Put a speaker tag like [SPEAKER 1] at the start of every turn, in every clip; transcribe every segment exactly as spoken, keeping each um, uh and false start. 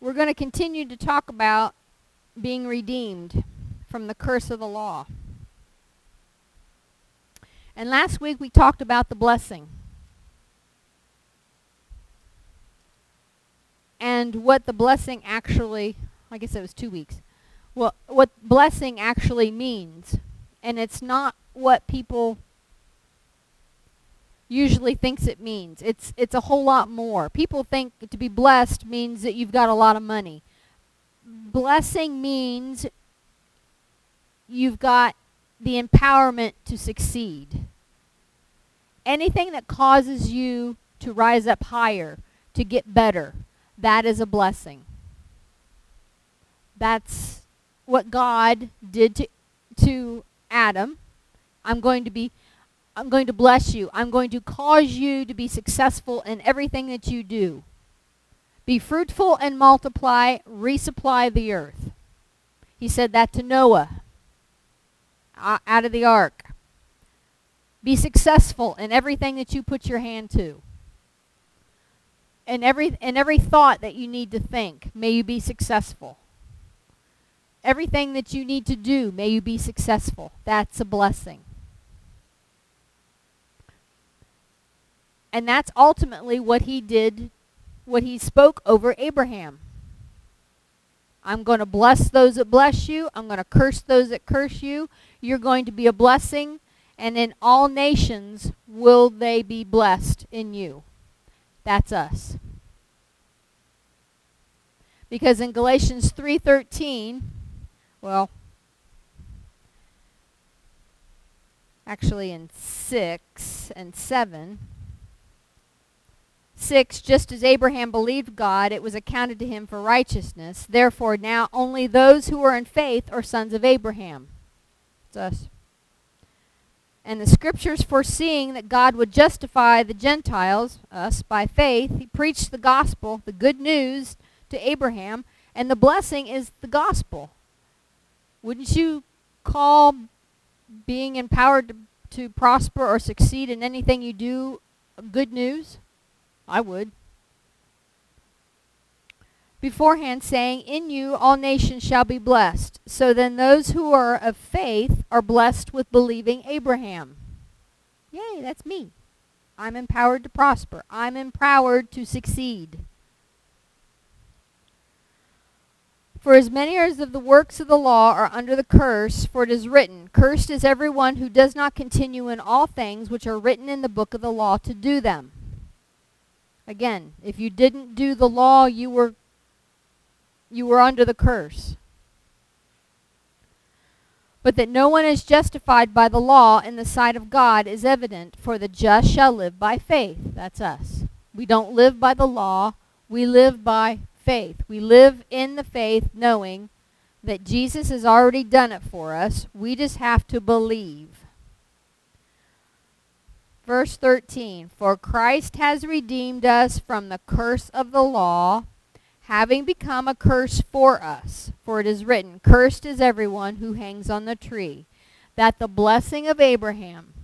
[SPEAKER 1] we're going to continue to talk about being redeemed from the curse of the law. And last week we talked about the blessing. And what the blessing actually, I guess it was two weeks, well, what blessing actually means. And it's not what people usually thinks it means. It's it's a whole lot more. People think to be blessed means that you've got a lot of money. Blessing means you've got the empowerment to succeed. Anything that causes you to rise up higher, to get better, that is a blessing. That's what God did to to Adam. I'm going to be I'm going to bless you. I'm going to cause you to be successful in everything that you do. Be fruitful and multiply, resupply the earth. He said that to Noah uh, out of the ark. Be successful in everything that you put your hand to. In every, in every thought that you need to think, may you be successful. Everything that you need to do, may you be successful. That's a blessing. And that's ultimately what he did, what he spoke over Abraham. I'm going to bless those that bless you. I'm going to curse those that curse you. You're going to be a blessing. And in all nations will they be blessed in you. That's us. Because in Galatians three thirteen, well, actually in six and seven, six, just as Abraham believed God, it was accounted to him for righteousness. Therefore, now only those who are in faith are sons of Abraham. It's us. And the scriptures, foreseeing that God would justify the Gentiles, us, by faith, he preached the gospel, the good news, to Abraham, and the blessing is the gospel. Wouldn't you call being empowered to, to prosper or succeed in anything you do good news? I would. Beforehand saying, in you all nations shall be blessed. So then those who are of faith are blessed with believing Abraham. Yay, that's me. I'm empowered to prosper. I'm empowered to succeed. For as many as of the works of the law are under the curse, for it is written, cursed is everyone who does not continue in all things which are written in the book of the law to do them. Again, if you didn't do the law, you were you were under the curse. But that no one is justified by the law in the sight of God is evident, for the just shall live by faith. That's us. We don't live by the law. We live by faith. We live in the faith knowing that Jesus has already done it for us. We just have to believe. Verse thirteen, for Christ has redeemed us from the curse of the law, having become a curse for us. For it is written, cursed is everyone who hangs on the tree, that the blessing of Abraham,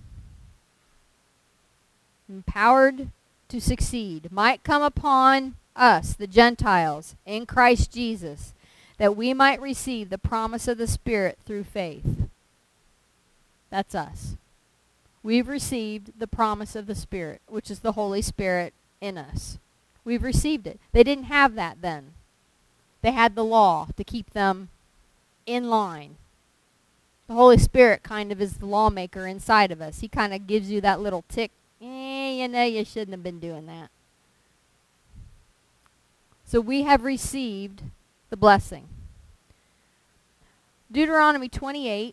[SPEAKER 1] empowered to succeed, might come upon us, the Gentiles, in Christ Jesus, that we might receive the promise of the Spirit through faith. That's us. We've received the promise of the Spirit, which is the Holy Spirit in us. We've received it. They didn't have that then. They had the law to keep them in line. The Holy Spirit kind of is the lawmaker inside of us. He kind of gives you that little tick. Eh, you know, you shouldn't have been doing that. So we have received the blessing. Deuteronomy twenty-eight.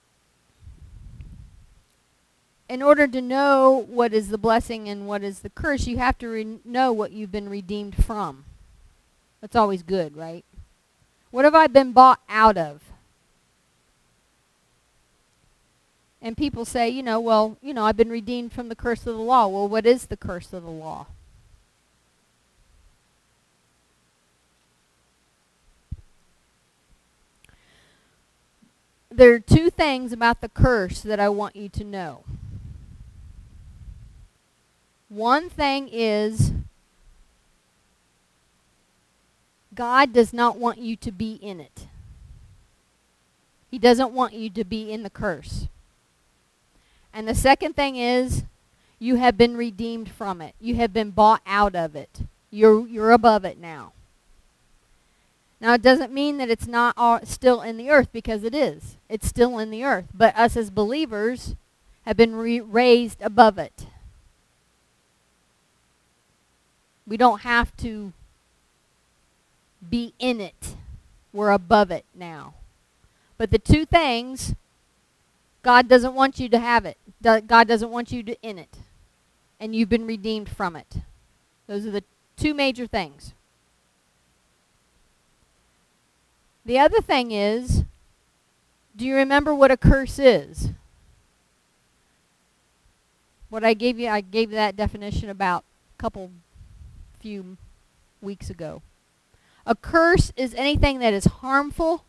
[SPEAKER 1] In order to know what is the blessing and what is the curse, you have to re- know what you've been redeemed from. That's always good, right? What have I been bought out of? And people say, you know, well, you know, I've been redeemed from the curse of the law. Well, what is the curse of the law? There are two things about the curse that I want you to know. One thing is God does not want you to be in it. He doesn't want you to be in the curse. And the second thing is, you have been redeemed from it. You have been bought out of it. You're, you're above it now. Now, it doesn't mean that it's not all still in the earth, because it is. It's still in the earth. But us as believers have been re- raised above it. We don't have to be in it. We're above it now. But the two things, God doesn't want you to have it. God doesn't want you to in it. And you've been redeemed from it. Those are the two major things. The other thing is, do you remember what a curse is? What I gave you, I gave that definition about a couple, few weeks ago. A curse is anything that is harmful,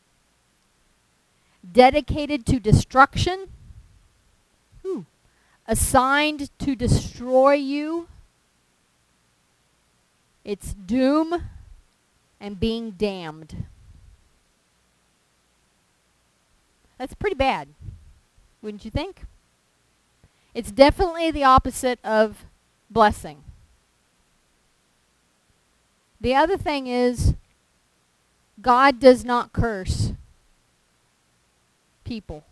[SPEAKER 1] dedicated to destruction, ooh, assigned to destroy you. It's doom and being damned. That's pretty bad, wouldn't you think? It's definitely the opposite of blessing. The other thing is, God does not curse people.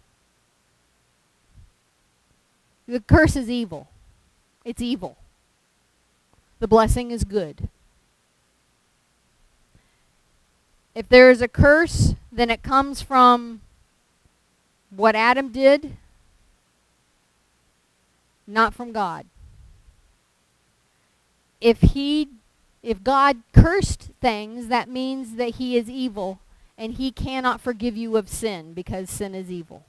[SPEAKER 1] The curse is evil. It's evil. The blessing is good. If there is a curse, then it comes from what Adam did, not from God. If he, if God cursed things, that means that he is evil, and he cannot forgive you of sin, because sin is evil.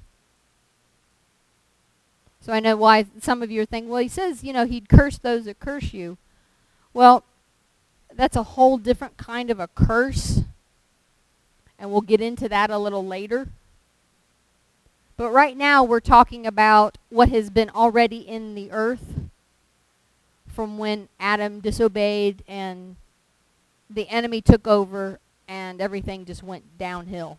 [SPEAKER 1] So I know why some of you are thinking, well, he says, you know, he'd curse those that curse you. Well, that's a whole different kind of a curse, and we'll get into that a little later. But right now we're talking about what has been already in the earth from when Adam disobeyed and the enemy took over and everything just went downhill.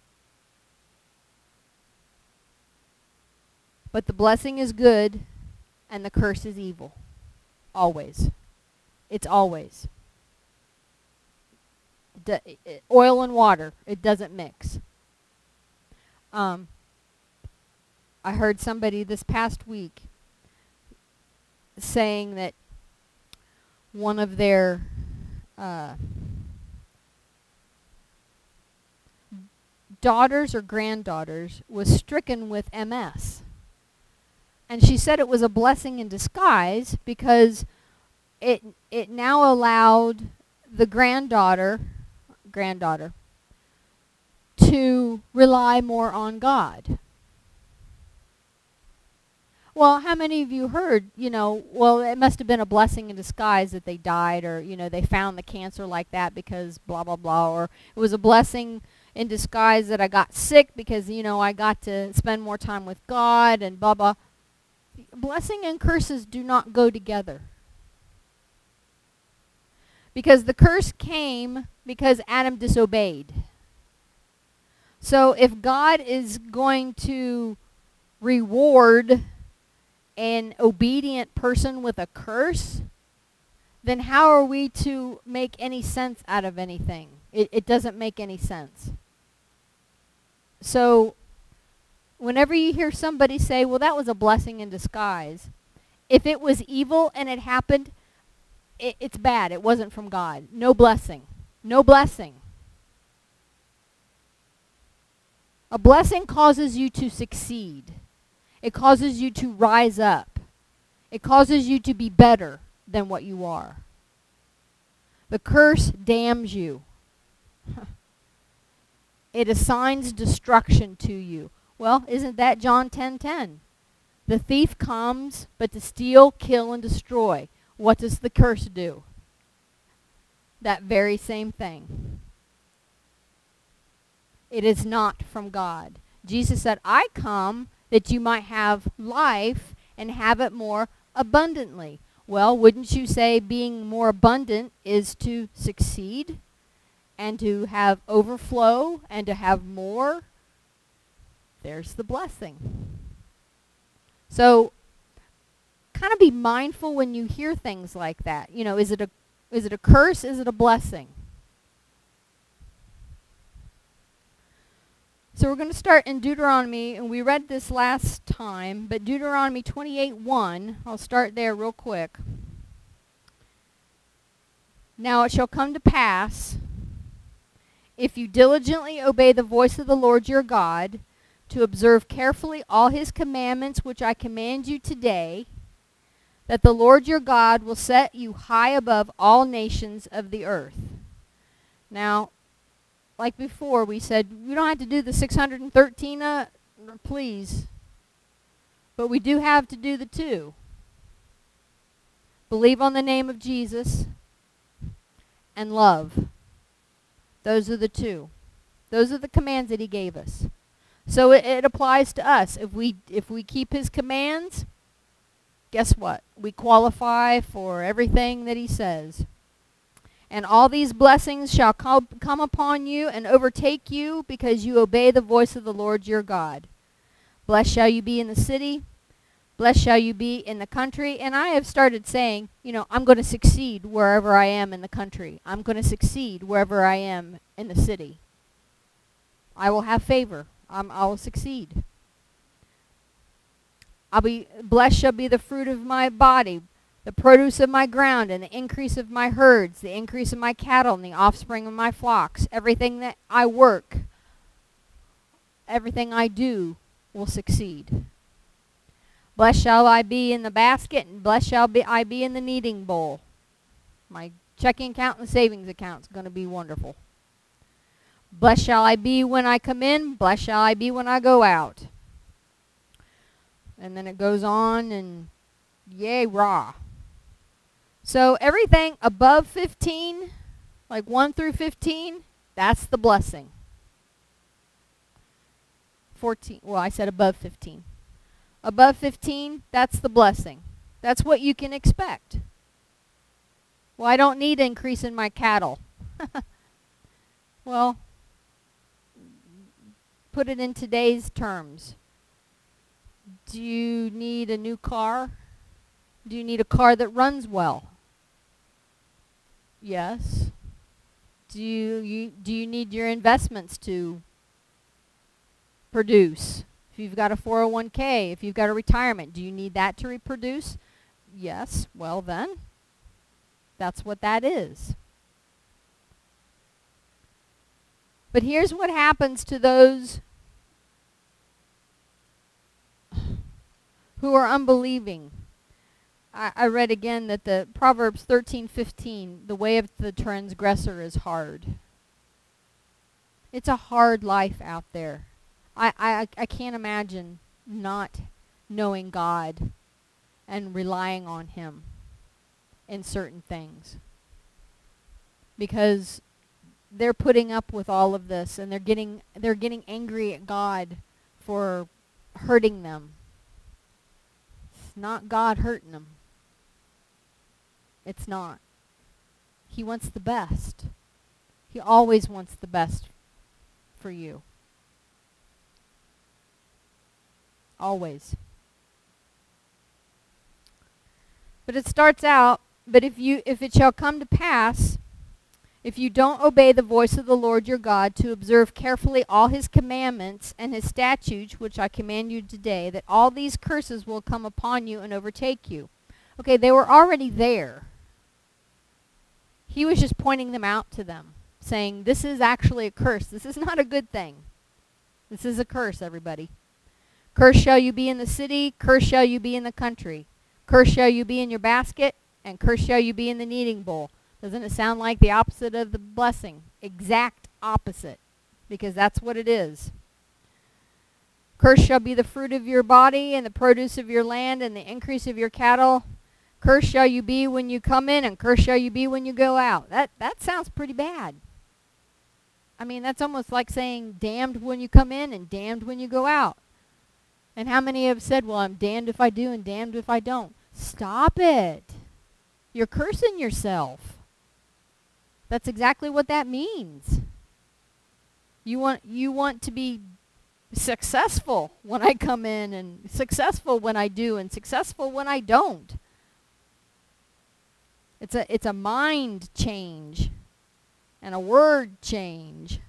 [SPEAKER 1] But the blessing is good and the curse is evil. Always. It's always. D- oil and water, it doesn't mix. Um... I heard somebody this past week saying that one of their uh, daughters or granddaughters was stricken with M S. And she said it was a blessing in disguise, because it it now allowed the granddaughter granddaughter to rely more on God. Well, how many of you heard, you know, well, it must have been a blessing in disguise that they died, or, you know, they found the cancer like that because blah, blah, blah, or it was a blessing in disguise that I got sick because, you know, I got to spend more time with God and blah, blah. Blessing and curses do not go together. Because the curse came because Adam disobeyed. So if God is going to reward an obedient person with a curse, then how are we to make any sense out of anything? It, it doesn't make any sense. So whenever you hear somebody say, well, that was a blessing in disguise, if it was evil and it happened, it, it's bad. It wasn't from God. No blessing. No blessing. A blessing causes you to succeed. It causes you to rise up. It causes you to be better than what you are. The curse damns you. It assigns destruction to you. Well, isn't that John ten ten? The thief comes but to steal, kill, and destroy. What does the curse do? That very same thing. It is not from God. Jesus said, I come that you might have life and have it more abundantly. Well, wouldn't you say being more abundant is to succeed and to have overflow and to have more, there's the blessing. So kind of be mindful when you hear things like that. You know, is it a is it a curse? Is it a blessing? So we're going to start in Deuteronomy, and we read this last time, but Deuteronomy twenty-eight one, I'll start there real quick. Now it shall come to pass, if you diligently obey the voice of the Lord your God, to observe carefully all his commandments which I command you today, that the Lord your God will set you high above all nations of the earth. Now, like before, we said we don't have to do the six hundred thirteen, uh, please, but we do have to do the two. Believe on the name of Jesus and love. Those are the two. Those are the commands that he gave us. So it, it applies to us. If we if we keep his commands, guess what? We qualify for everything that he says. And all these blessings shall come, come upon you and overtake you because you obey the voice of the Lord your God. Blessed shall you be in the city. Blessed shall you be in the country. And I have started saying, you know, I'm going to succeed wherever I am in the country. I'm going to succeed wherever I am in the city. I will have favor. I'm, I will succeed. I'll be blessed shall be the fruit of my body, the produce of my ground, and the increase of my herds, the increase of my cattle, and the offspring of my flocks. Everything that I work, everything I do will succeed. Blessed shall I be in the basket, and blessed shall be I be in the kneading bowl. My checking account and savings account is going to be wonderful. Blessed shall I be when I come in, blessed shall I be when I go out. And then it goes on, and yay, rah. So everything above fifteen, like one through fifteen, that's the blessing. fourteen, well, I said above fifteen. Above fifteen, that's the blessing. That's what you can expect. Well, I don't need increase in my cattle. Well, put it in today's terms. Do you need a new car? Do you need a car that runs well? Yes. Do you, you do you need your investments to produce? If you've got a four oh one K, if you've got a retirement, do you need that to reproduce? Yes. Well then, that's what that is. But here's what happens to those who are unbelieving. I, I read again that the Proverbs thirteen fifteen, the way of the transgressor is hard. It's a hard life out there. I, I, I can't imagine not knowing God and relying on him in certain things. Because they're putting up with all of this, and they're getting they're getting angry at God for hurting them. It's not God hurting them. It's not. He wants the best. He always wants the best for you. Always. But it starts out, but if you if it shall come to pass, if you don't obey the voice of the Lord your God to observe carefully all his commandments and his statutes, which I command you today, that all these curses will come upon you and overtake you. Okay, they were already there. He was just pointing them out to them, saying, this is actually a curse. This is not a good thing. This is a curse, everybody. Cursed shall you be in the city, cursed shall you be in the country. Cursed shall you be in your basket, and cursed shall you be in the kneading bowl. Doesn't it sound like the opposite of the blessing? Exact opposite, because that's what it is. Cursed shall be the fruit of your body, and the produce of your land, and the increase of your cattle. Cursed shall you be when you come in, and cursed shall you be when you go out. That, that sounds pretty bad. I mean, that's almost like saying damned when you come in and damned when you go out. And how many have said, well, I'm damned if I do and damned if I don't? Stop it. You're cursing yourself. That's exactly what that means. You want you want to be successful when I come in, and successful when I do, and successful when I don't. It's a it's a mind change and a word change.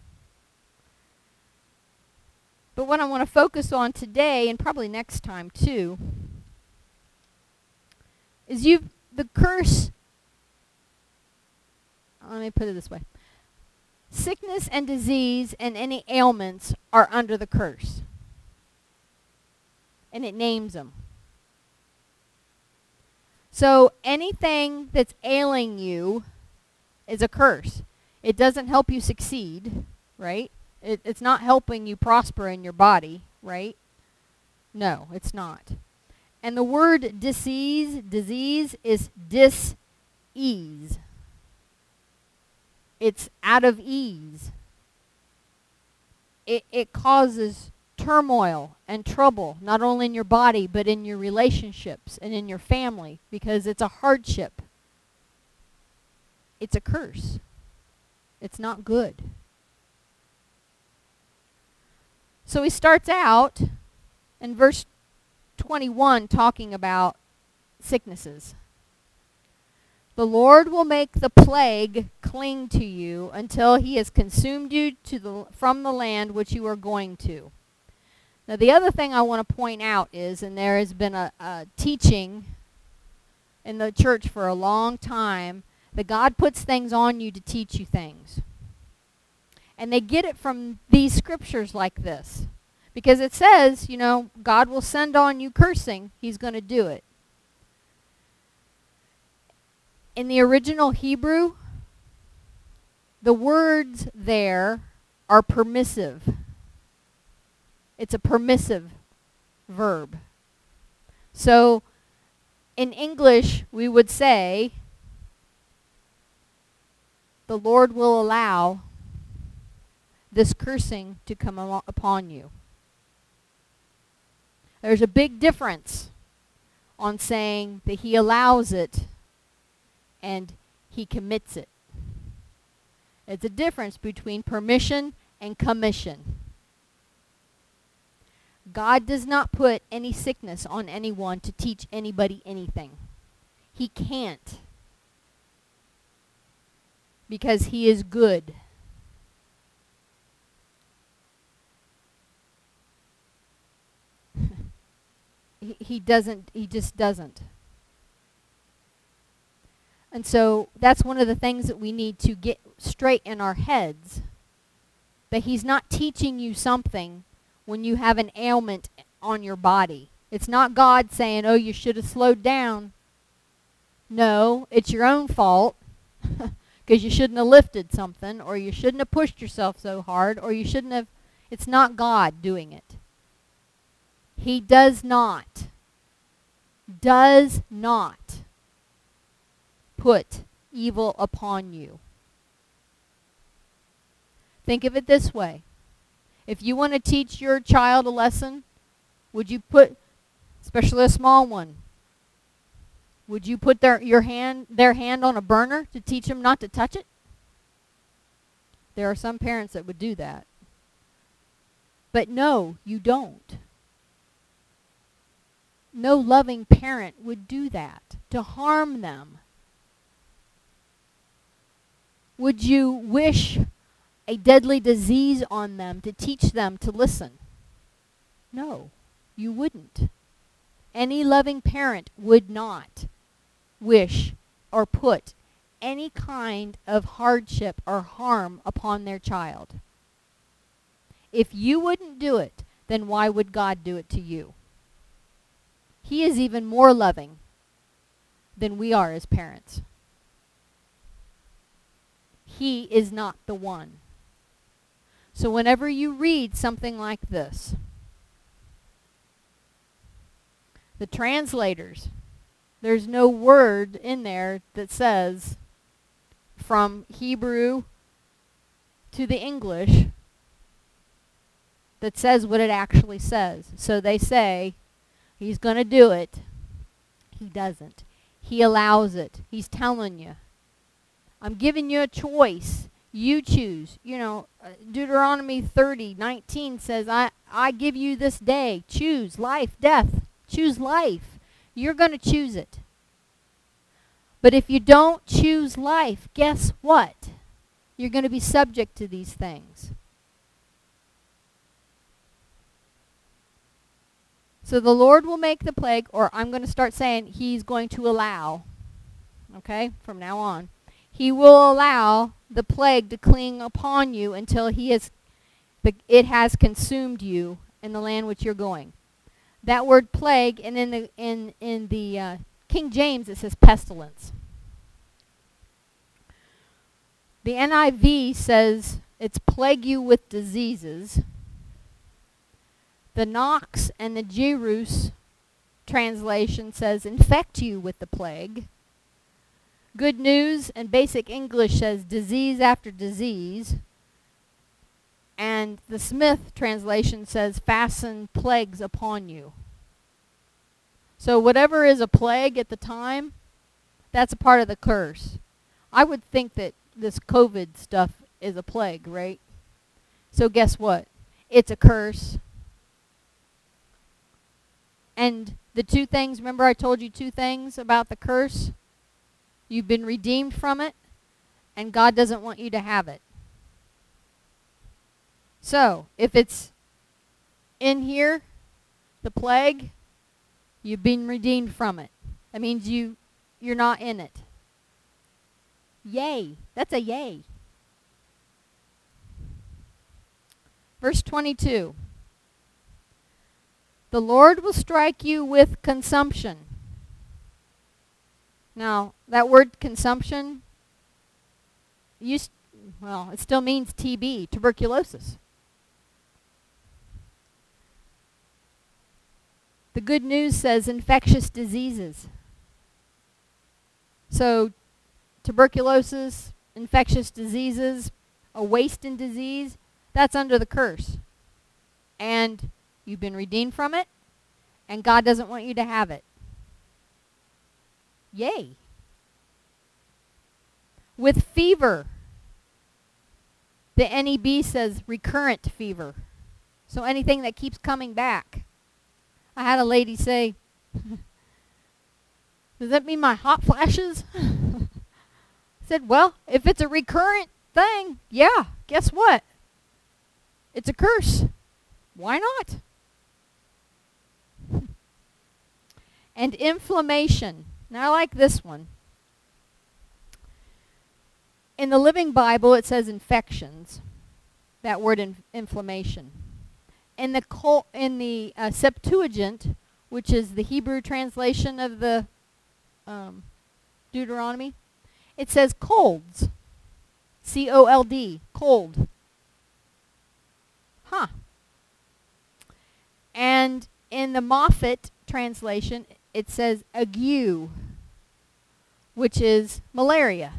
[SPEAKER 1] But what I want to focus on today, and probably next time too, is you the curse. Let me put it this way. Sickness and disease and any ailments are under the curse. And it names them. So anything that's ailing you is a curse. It doesn't help you succeed, right? It, it's not helping you prosper in your body, right? No, it's not. And the word disease, disease is dis-ease. It's out of ease. It, it causes turmoil and trouble, not only in your body, but in your relationships and in your family, because it's a hardship. It's a curse. It's not good. So he starts out in verse twenty-one talking about sicknesses. The Lord will make the plague cling to you until he has consumed you to the, from the land which you are going to. Now the other thing I want to point out is, and there has been a, a teaching in the church for a long time, that God puts things on you to teach you things. And they get it from these scriptures like this. Because it says, you know, God will send on you cursing. He's going to do it. In the original Hebrew, the words there are permissive. It's a permissive verb. So in English, we would say, the Lord will allow this cursing to come upon you. There's a big difference on saying that he allows it and he commits it. It's a difference between permission and commission. God does not put any sickness on anyone to teach anybody anything. He can't. Because he is good. he, he doesn't, he just doesn't. And so that's one of the things that we need to get straight in our heads. That he's not teaching you something when you have an ailment on your body. It's not God saying, oh, you should have slowed down. No, it's your own fault. Because you shouldn't have lifted something, or you shouldn't have pushed yourself so hard, or you shouldn't have... It's not God doing it. He does not, does not put evil upon you. Think of it this way. If you want to teach your child a lesson, would you put, especially a small one, would you put their your hand their hand on a burner to teach them not to touch it? There are some parents that would do that. But no, you don't. No loving parent would do that to harm them. Would you wish a deadly disease on them to teach them to listen? No, you wouldn't. Any loving parent would not wish or put any kind of hardship or harm upon their child. If you wouldn't do it, then why would God do it to you? He is even more loving than we are as parents. He is not the one. So whenever you read something like this, the translators, there's no word in there that says from Hebrew to the English that says what it actually says. So they say, he's going to do it. He doesn't. He allows it. He's telling you. I'm giving you a choice. You choose. You know, Deuteronomy thirty nineteen says, I, I give you this day. Choose life, death. Choose life. You're going to choose it. But if you don't choose life, guess what? You're going to be subject to these things. So the Lord will make the plague, or I'm going to start saying He's going to allow, okay, from now on. He will allow the plague to cling upon you until he has, the, it has consumed you in the land which you're going. That word plague, and in the, in, in the uh, King James it says pestilence. The N I V says it's plague you with diseases. The Knox and the Jerus translation says infect you with the plague. Good News and Basic English says disease after disease. And the Smith translation says fasten plagues upon you. So whatever is a plague at the time, that's a part of the curse. I would think that this COVID stuff is a plague, right? So guess what? It's a curse. And the two things, remember I told you two things about the curse? You've been redeemed from it, and God doesn't want you to have it. So, if it's in here, the plague, you've been redeemed from it. That means you, you're not in it. Yay. That's a yay. Verse twenty-two. The Lord will strike you with consumption. Now, that word consumption, used, well, it still means T B, tuberculosis. The Good News says infectious diseases. So, tuberculosis, infectious diseases, a wasting disease, that's under the curse. And you've been redeemed from it, and God doesn't want you to have it. Yay. With fever, the N E B says recurrent fever. So anything that keeps coming back. I had a lady say, does that mean my hot flashes? I said, well, if it's a recurrent thing, yeah, guess what? It's a curse. Why not? And inflammation. Now I like this one. In the Living Bible it says infections. That word in inflammation. In the col in the uh, Septuagint, which is the Hebrew translation of the um, Deuteronomy, it says colds. C O L D. Cold. Huh. And in the Moffat translation, it says ague, which is malaria.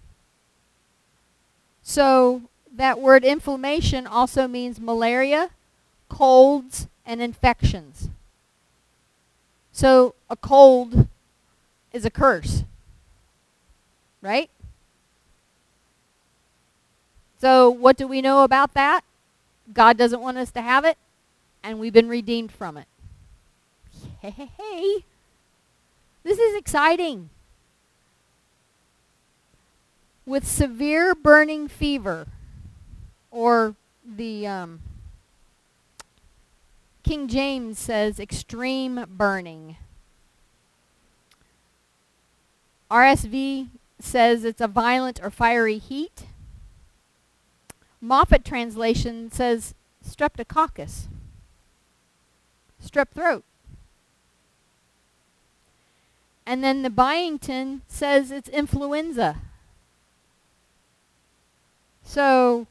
[SPEAKER 1] So that word inflammation also means malaria, colds, and infections. So a cold is a curse, right? So what do we know about that? God doesn't want us to have it, and we've been redeemed from it. Hey, this is exciting. With severe burning fever, or the um, King James says extreme burning. R S V says it's a violent or fiery heat. Moffat translation says streptococcus, strep throat. And then the Byington says it's influenza. So,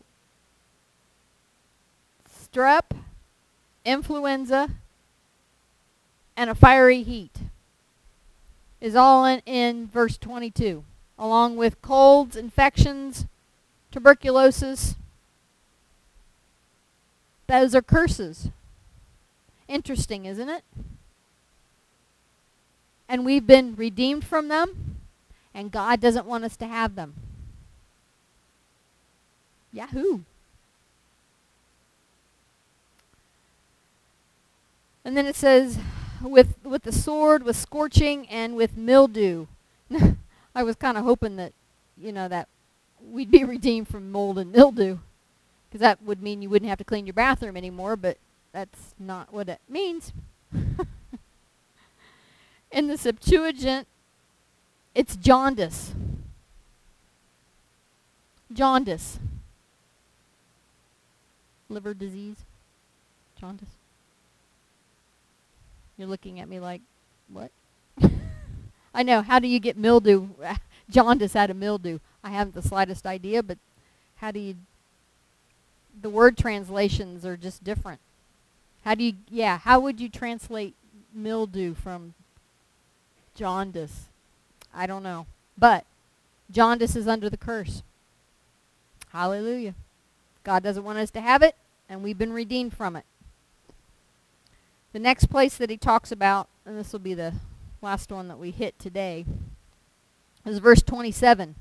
[SPEAKER 1] strep, influenza, and a fiery heat is all in, in verse twenty-two, along with colds, infections, tuberculosis. Those are curses. Interesting, isn't it? And we've been redeemed from them, and God doesn't want us to have them. Yahoo! And then it says, with with the sword, with scorching, and with mildew. I was kind of hoping that, you know, that we'd be redeemed from mold and mildew, because that would mean you wouldn't have to clean your bathroom anymore, but that's not what it means. In the Septuagint, it's jaundice. Jaundice. Liver disease. Jaundice. You're looking at me like, what? I know. How do you get mildew, jaundice out of mildew? I haven't the slightest idea, but how do you, the word translations are just different. How do you, yeah, how would you translate mildew from jaundice? I don't know. But jaundice is under the curse. Hallelujah. God doesn't want us to have it, and we've been redeemed from it. The next place that he talks about, and this will be the last one that we hit today, is verse twenty-seven.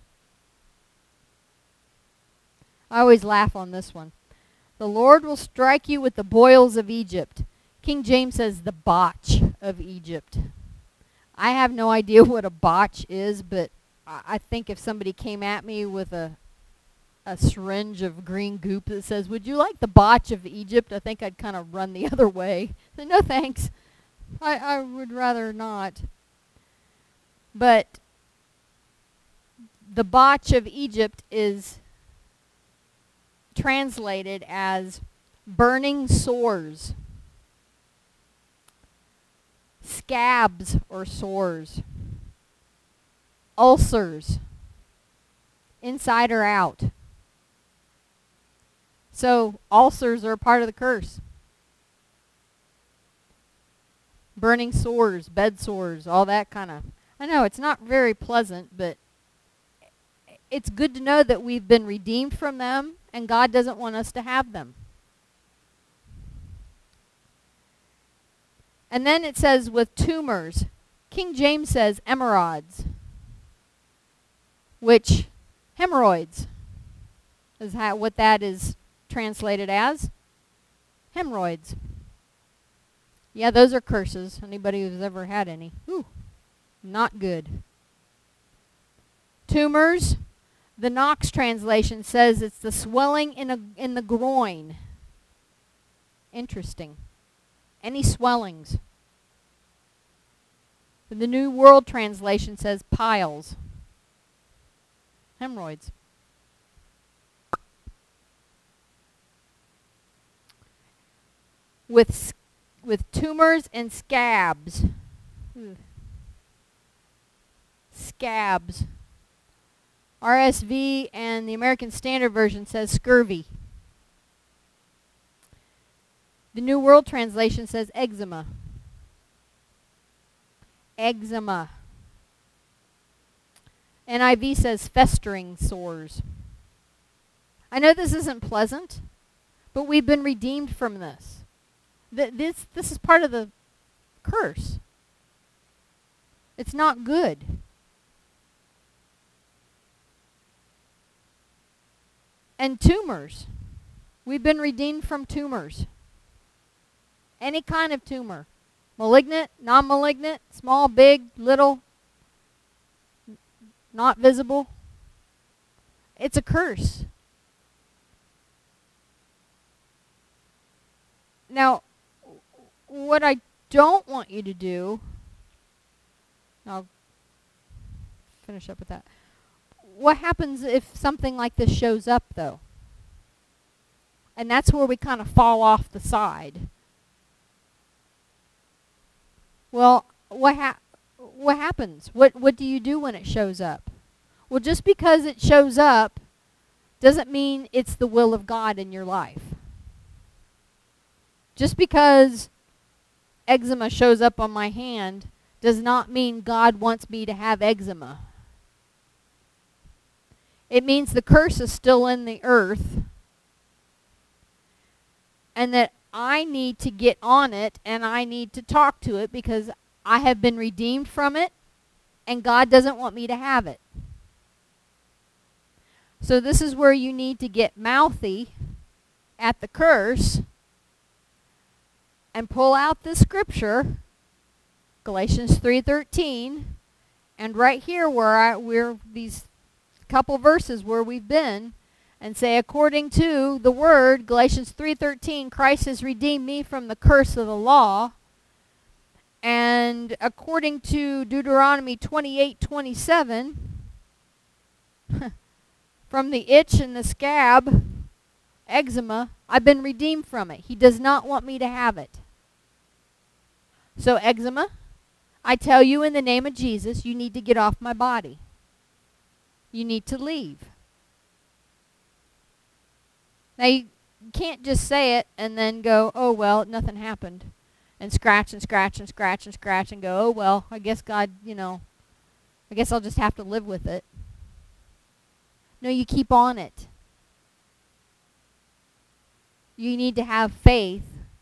[SPEAKER 1] I always laugh on this one. The Lord will strike you with the boils of Egypt. King James says the botch of Egypt. I have no idea what a botch is, but I, I think if somebody came at me with a a syringe of green goop that says, would you like the botch of Egypt? I think I'd kind of run the other way. So, no thanks. I, I would rather not. But the botch of Egypt is translated as burning sores, scabs or sores, ulcers, inside or out. So ulcers are part of the curse. Burning sores, bed sores, all that kind of. I know it's not very pleasant, but it's good to know that we've been redeemed from them, and God doesn't want us to have them. And then it says with tumors. King James says emerods, which hemorrhoids is how, what that is translated as. Hemorrhoids. Yeah, those are curses. Anybody who's ever had any. Ooh, not good. Tumors. The Knox translation says it's the swelling in a in the groin. Interesting. Any swellings. The New World Translation says piles. Hemorrhoids. With with tumors and scabs. Ooh. Scabs. R S V and the American Standard Version says scurvy. The New World Translation says eczema. Eczema. N I V says festering sores. I know this isn't pleasant, but we've been redeemed from this. Th this this is part of the curse. It's not good. And tumors. We've been redeemed from tumors. Any kind of tumor. Malignant, non-malignant, small, big, little, not visible. It's a curse. Now, what I don't want you to do, I'll finish up with that. What happens if something like this shows up, though? And that's where we kind of fall off the side. Well, what ha what happens? What what do you do when it shows up? Well, just because it shows up doesn't mean it's the will of God in your life. Just because eczema shows up on my hand does not mean God wants me to have eczema. It means the curse is still in the earth, and that I need to get on it, and I need to talk to it, because I have been redeemed from it, and God doesn't want me to have it. So this is where you need to get mouthy at the curse and pull out this scripture, Galatians three thirteen, and right here where I, we're these couple verses where we've been, and say, according to the word, Galatians three thirteen, Christ has redeemed me from the curse of the law. And according to Deuteronomy twenty-eight twenty-seven, from the itch and the scab, eczema, I've been redeemed from it. He does not want me to have it. So eczema, I tell you in the name of Jesus, you need to get off my body. You need to leave. Now, you can't just say it and then go, oh, well, nothing happened. And scratch and scratch and scratch and scratch and go, oh, well, I guess God, you know, I guess I'll just have to live with it. No, you keep on it. You need to have faith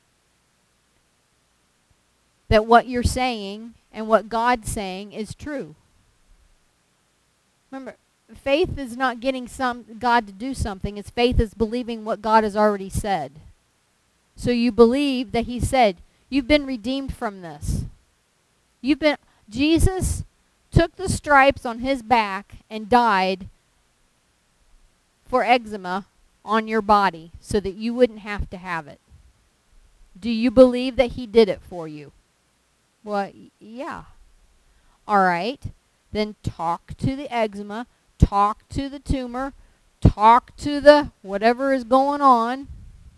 [SPEAKER 1] that what you're saying and what God's saying is true. Remember, faith is not getting some God to do something. It's faith is believing what God has already said. So you believe that he said, you've been redeemed from this. You've been, Jesus took the stripes on his back and died for eczema on your body so that you wouldn't have to have it. Do you believe that he did it for you? Well, yeah. All right. Then talk to the eczema, talk to the tumor, talk to the whatever is going on.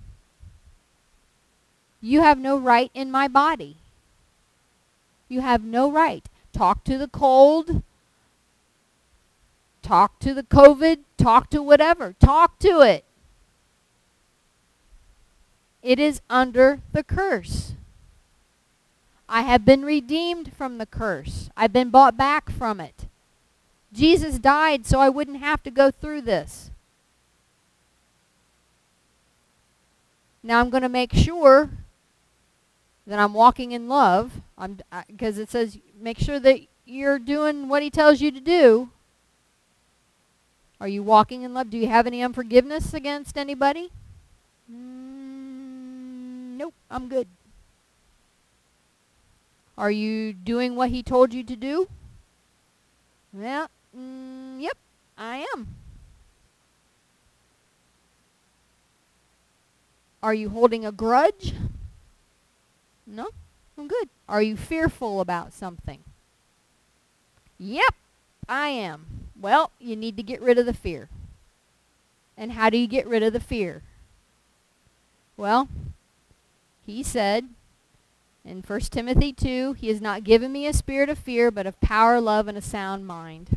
[SPEAKER 1] You have no right in my body. You have no right. Talk to the cold. Talk to the COVID. Talk to whatever. Talk to it. It is under the curse. I have been redeemed from the curse. I've been bought back from it. Jesus died so I wouldn't have to go through this. Now I'm going to make sure that I'm walking in love, I'm because it says make sure that you're doing what he tells you to do. Are you walking in love? Do you have any unforgiveness against anybody? Mm, nope, I'm good. Are you doing what he told you to do? Well, mm, yep, I am. Are you holding a grudge? No, I'm good. Are you fearful about something? Yep, I am. Well, you need to get rid of the fear. And how do you get rid of the fear? Well, he said in First Timothy two, he has not given me a spirit of fear, but of power, love, and a sound mind.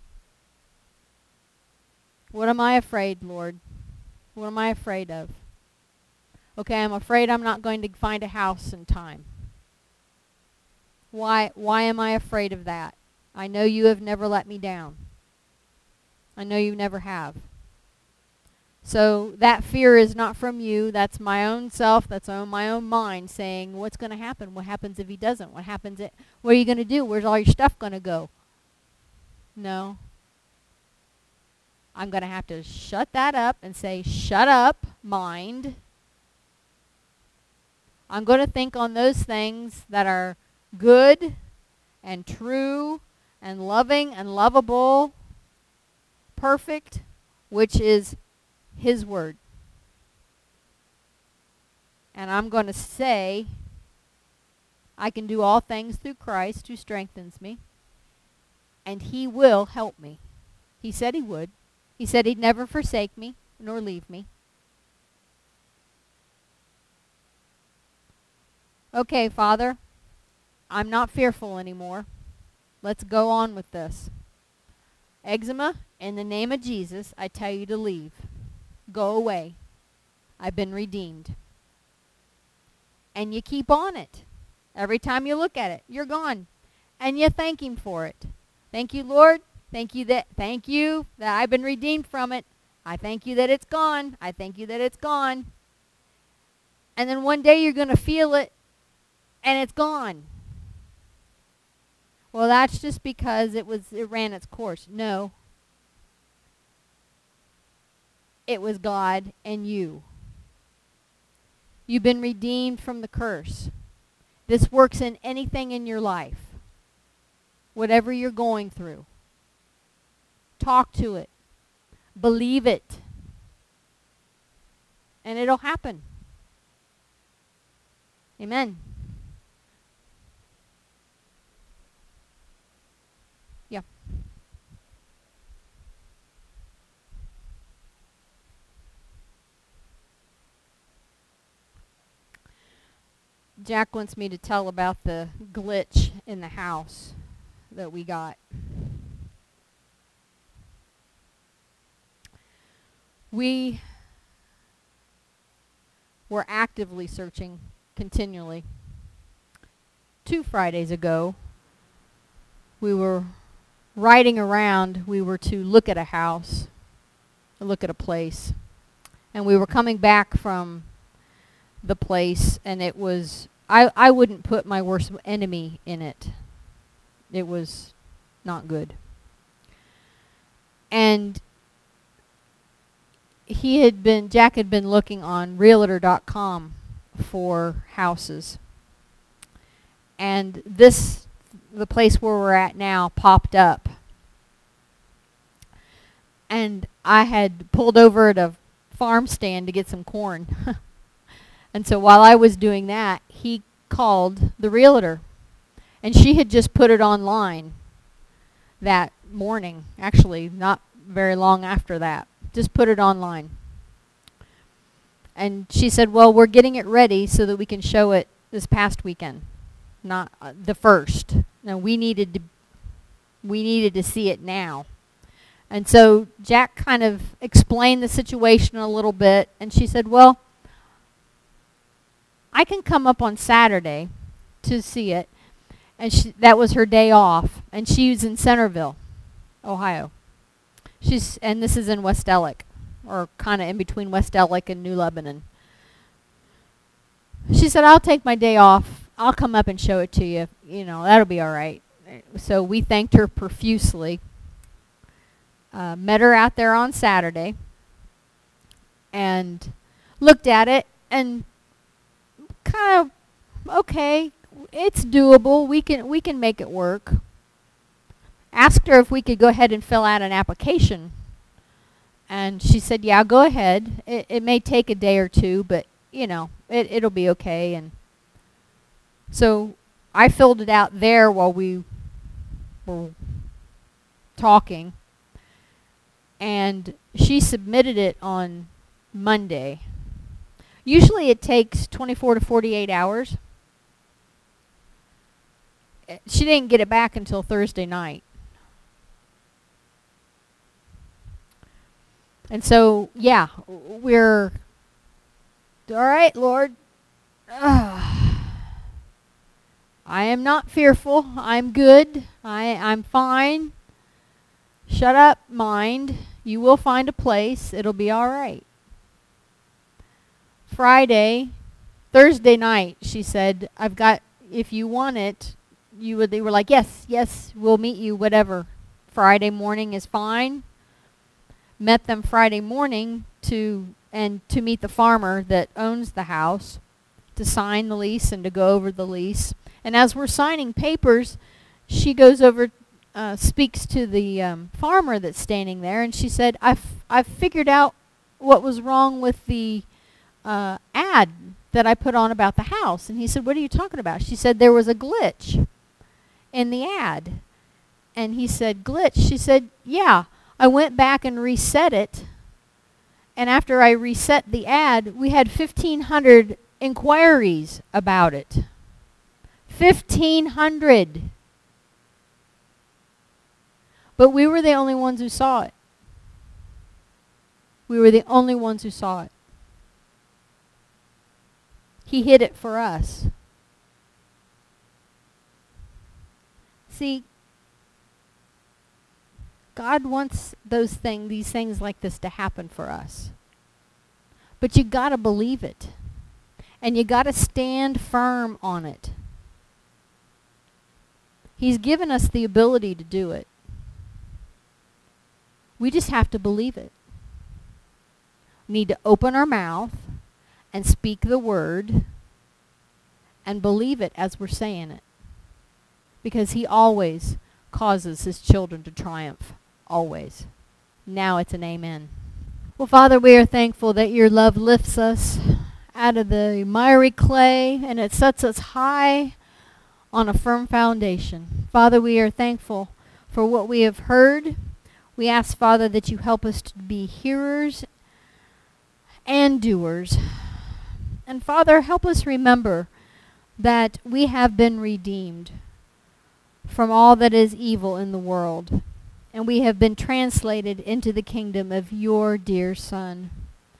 [SPEAKER 1] What am I afraid, Lord? What am I afraid of? Okay, I'm afraid I'm not going to find a house in time. Why, why am I afraid of that? I know you have never let me down. I know you never have. So that fear is not from you. That's my own self. That's on my own mind saying, what's going to happen? What happens if he doesn't? What happens? If, what are you going to do? Where's all your stuff going to go? No. I'm going to have to shut that up and say, shut up, mind. I'm going to think on those things that are good and true and loving and lovable, perfect, which is his word. And I'm going to say, I can do all things through Christ who strengthens me. And he will help me. He said he would. He said he'd never forsake me nor leave me. Okay, Father, I'm not fearful anymore. Let's go on with this. Eczema, in the name of Jesus, I tell you to leave. Go away. I've been redeemed. And you keep on it. Every time you look at it, you're gone. And you thank him for it. Thank you, Lord. Thank you that thank you that I've been redeemed from it. I thank you that it's gone. I thank you that it's gone. And then one day you're going to feel it and it's gone. Well, that's just because it was it ran its course. No. it was God and you. You've been redeemed from the curse. This works in anything in your life. Whatever you're going through. Talk to it. Believe it. And it'll happen. Amen. Yeah. Jack wants me to tell about the glitch in the house that we got. We were actively searching continually. Two Fridays ago, we were riding around. We were to look at a house, look at a place. And we were coming back from the place, and it was, I, I wouldn't put my worst enemy in it. It was not good. And he had been, Jack had been looking on realtor dot com for houses. And this, the place where we're at now, popped up. And I had pulled over at a farm stand to get some corn. And so while I was doing that, he called the realtor. And she had just put it online that morning. Actually, not very long after that. Just put it online. And she said, well, we're getting it ready so that we can show it this past weekend. Not uh, the first. No, we needed to we needed to see it now. And so Jack kind of explained the situation a little bit, and she said, well, I can come up on Saturday to see it. And she, that was her day off, and she was in Centerville, Ohio. She's and this is in West Ellick, or kind of in between West Ellick and New Lebanon. She said, I'll take my day off. I'll come up and show it to you. You know, that'll be all right. So we thanked her profusely. Uh, met her out there on Saturday and looked at it and kind of, okay, it's doable. We can we can make it work. Asked her if we could go ahead and fill out an application. And she said, yeah, go ahead. It, it may take a day or two, but, you know, it, it'll be okay. And so I filled it out there while we were talking. And she submitted it on Monday. Usually it takes twenty-four to forty-eight hours. She didn't get it back until Thursday night. And so, yeah, we're, all right, Lord. Uh, I am not fearful. I'm good. I, I'm fine. Shut up, mind. You will find a place. It'll be all right. Friday, Thursday night, she said, I've got, if you want it, you would, they were like, yes, yes, we'll meet you, whatever. Friday morning is fine. Met them Friday morning to, and to meet the farmer that owns the house, to sign the lease and to go over the lease. And as we're signing papers, she goes over, uh, speaks to the um, farmer that's standing there, and she said, I've, I've figured out what was wrong with the uh, ad that I put on about the house. And he said, what are you talking about? She said, there was a glitch in the ad. And he said, glitch? She said, yeah. I went back and reset it. And after I reset the ad, we had fifteen hundred inquiries about it. fifteen hundred. But we were the only ones who saw it. We were the only ones who saw it. He hid it for us. See, God wants those things, these things like this to happen for us. But you got to believe it. And you got to stand firm on it. He's given us the ability to do it. We just have to believe it. need to open our mouth and speak the word and believe it as we're saying it. Because he always causes his children to triumph. Always. Now it's an amen. Well, Father, we are thankful that your love lifts us out of the miry clay and it sets us high on a firm foundation. Father, we are thankful for what we have heard. We ask, Father, that you help us to be hearers and doers. And Father, help us remember that we have been redeemed from all that is evil in the world. And we have been translated into the kingdom of your dear Son.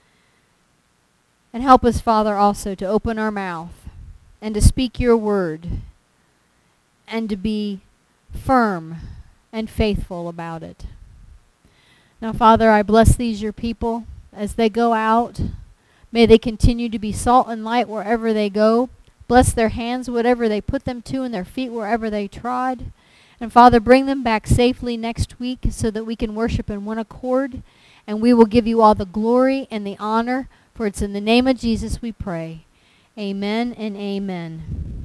[SPEAKER 1] And help us, Father, also to open our mouth and to speak your word and to be firm and faithful about it. Now, Father, I bless these your people as they go out. May they continue to be salt and light wherever they go. Bless their hands, whatever they put them to, and their feet wherever they trod. And Father, bring them back safely next week so that we can worship in one accord. And we will give you all the glory and the honor, for it's in the name of Jesus we pray. Amen and amen.